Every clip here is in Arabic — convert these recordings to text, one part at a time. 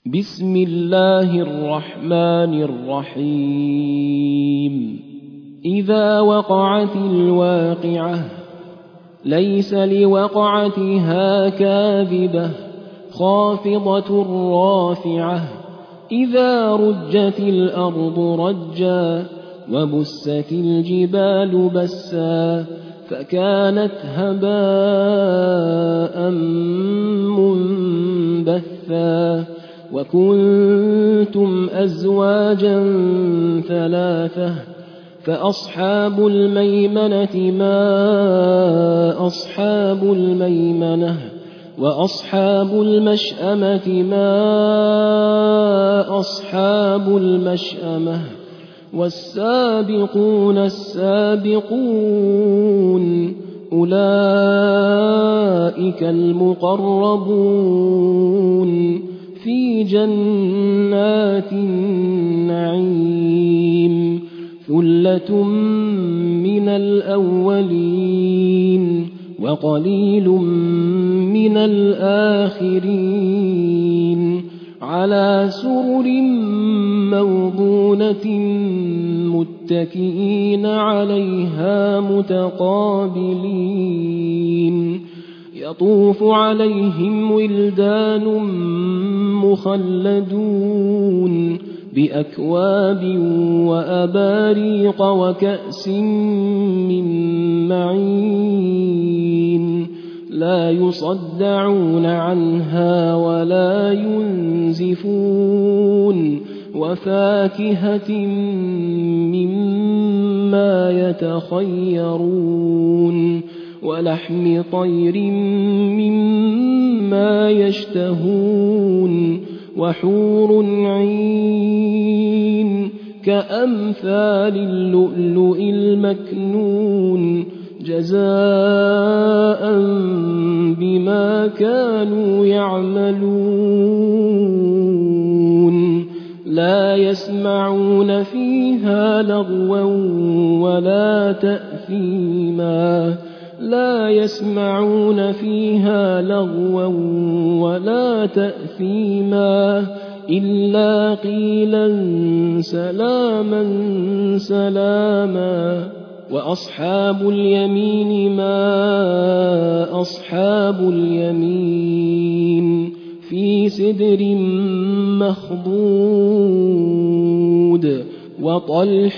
بسم الله الرحمن الرحيم إذا وقعت الواقعة ليس لوقعتها كاذبة خافضة رافعة إذا رجت الأرض رجا وبست الجبال بسا فكانت هباء منبثا وكنتم أزواجا ثلاثة فأصحاب الميمنة ما أصحاب الميمنة وأصحاب المشأمة ما أصحاب المشأمة والسابقون السابقون أولئك المقربون في جنات النعيم ثلة من الأولين وقليل من الآخرين على سرر موضونة متكئين عليها متقابلين يطوف عليهم ولدان مخلدون بأكواب وأباريق وكأس من معين لا يصدعون عنها ولا ينزفون وفاكهة مما يتخيرون ولحم طير مما يشتهون وحور عين كأمثال اللؤلؤ المكنون جزاء بما كانوا يعملون لا يسمعون فيها لغوا ولا تأثيما لا يسمعون فيها لغوا ولا تأثيما إلا قيلا سلاما سلاما وأصحاب اليمين ما أصحاب اليمين في سدر مخضود وطلح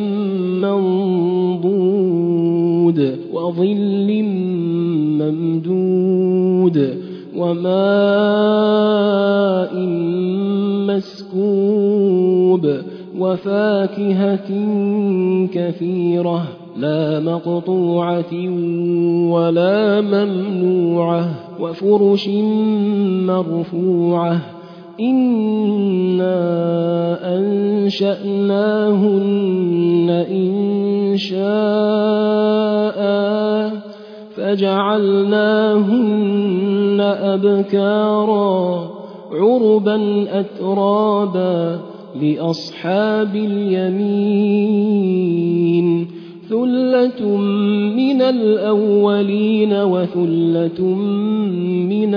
منضود وظل ممدود وماء مسكوب وفاكهة كثيرة لا مقطوعة ولا ممنوعة وفرش مرفوعة إنا أنشأناهن إنشاء فجعلناهن أبكارا عربا أترابا لأصحاب اليمين ثلة من الأولين وثلة من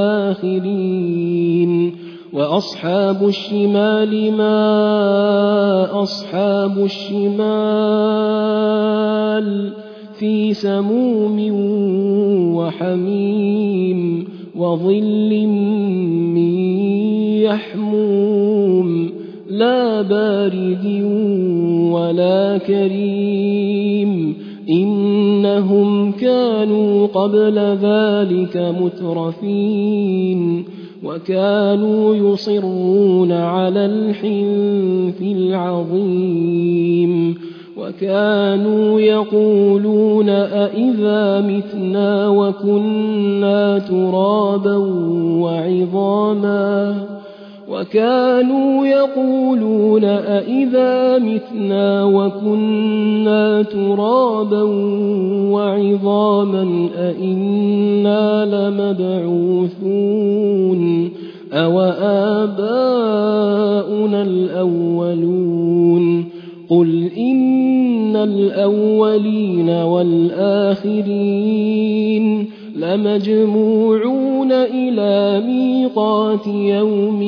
الآخرين وأصحاب الشمال ما أصحاب الشمال في سموم وحميم وظل من يحموم لا بارد ولا كريم إنهم كانوا قبل ذلك مترفين وكانوا يصرون على الحنث العظيم وكانوا يقولون أئذا متنا وكنا ترابا وعظاما وكانوا يقولون أئذا متنا وكنا ترابا وعظاما أئنا لمبعوثون أو آباؤنا الأولون قل إن الأولين والآخرين لمجموعون إلى ميقات يوم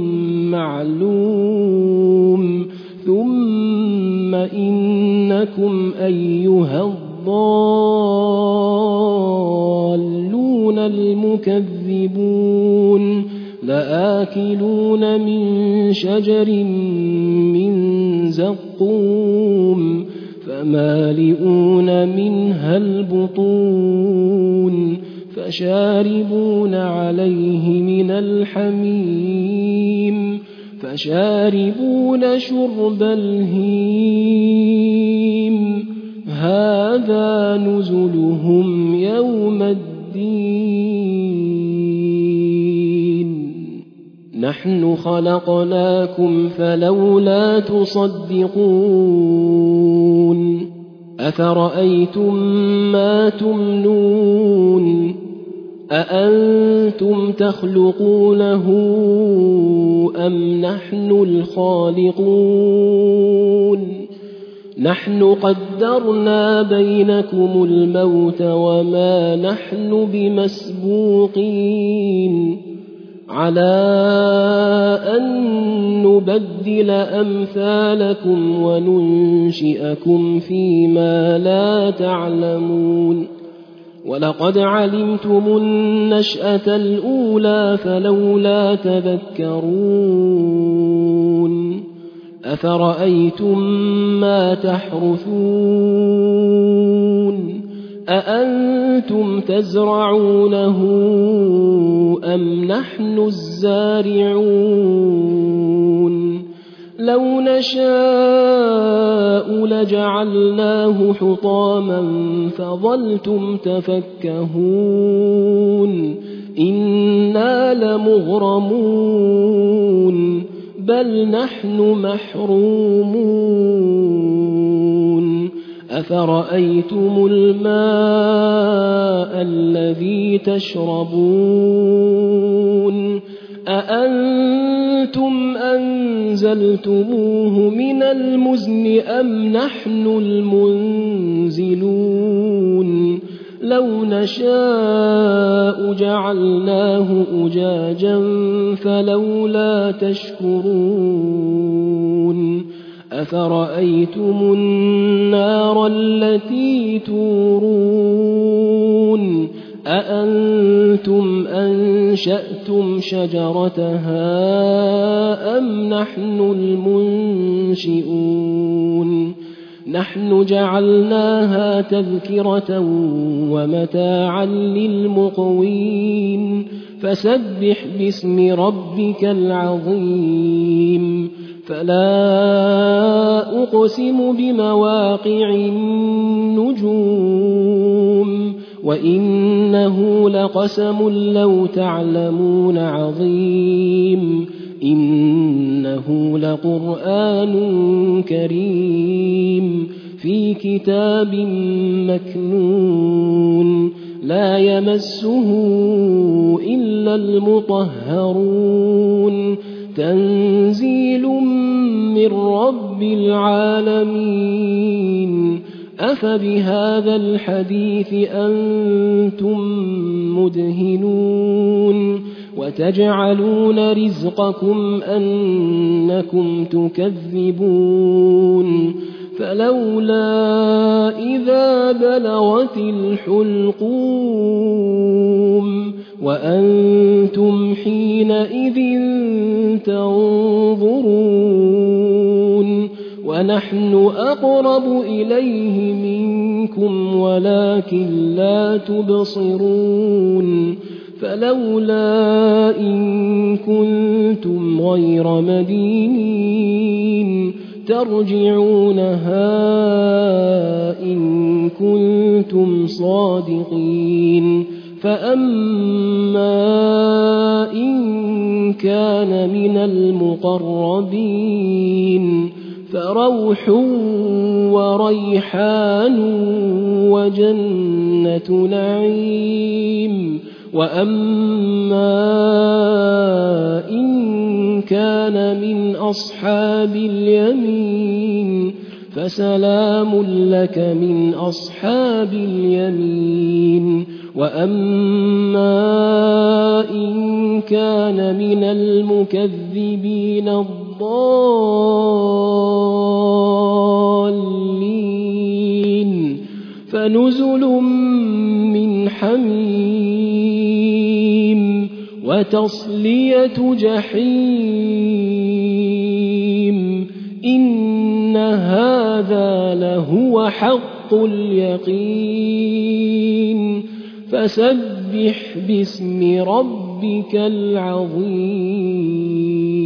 معلوم ثم إنكم أيها الضالون المكذبون لآكلون من شجر من زقوم فمالئون منها البطون فشاربون عليه من الحميم فشاربون شرب الهيم هذا نزلهم يوم الدين نحن خلقناكم فلولا تصدقون أفرأيتم ما تمنون أأنتم تخلقونه أم نحن الخالقون نحن قدرنا بينكم الموت وما نحن بمسبوقين على أن نبدل أمثالكم وننشئكم فيما لا تعلمون ولقد علمتم النشأة الأولى فلولا تذكرون أفرأيتم ما تحرثون أأنتم تزرعونه أم نحن الزارعون لو نشاء لجعلناه حطاما فظلتم تفكهون إنا لمغرمون بل نحن محرومون أفرأيتم الماء الذي تشربون أأنتم أنزلتموه من المزن أم نحن المنزلون لو نشاء جعلناه أجاجا فلولا تشكرون أفرأيتم النار التي تورون أأنتم أنشأتم شجرتها أم نحن المنشئون نحن جعلناها تذكرة ومتاعا للمقوين فسبح باسم ربك العظيم فلا أقسم بمواقع النجوم وإنه لقسم لو تعلمون عظيم إنه لقرآن كريم في كتاب مكنون لا يمسه إلا المطهرون تنزيل من رب العالمين أفبهذا الحديث أنتم مدهنون وتجعلون رزقكم أنكم تكذبون فلولا إذا بلغت الحلقوم وأنتم حينئذ تنظرون ونحن أقرب إليه منكم ولكن لا تبصرون فلولا إن كنتم غير مدينين ترجعونها إن كنتم صادقين فأما إن كان من المقربين فروح وريحان وجنة نعيم وأما إن كان من أصحاب اليمين فسلام لك من أصحاب اليمين وأما إن كان من المكذبين الضالين فنزل من حميم وتصلية جحيم إن هذا لهو حق اليقين فسبح باسم ربك العظيم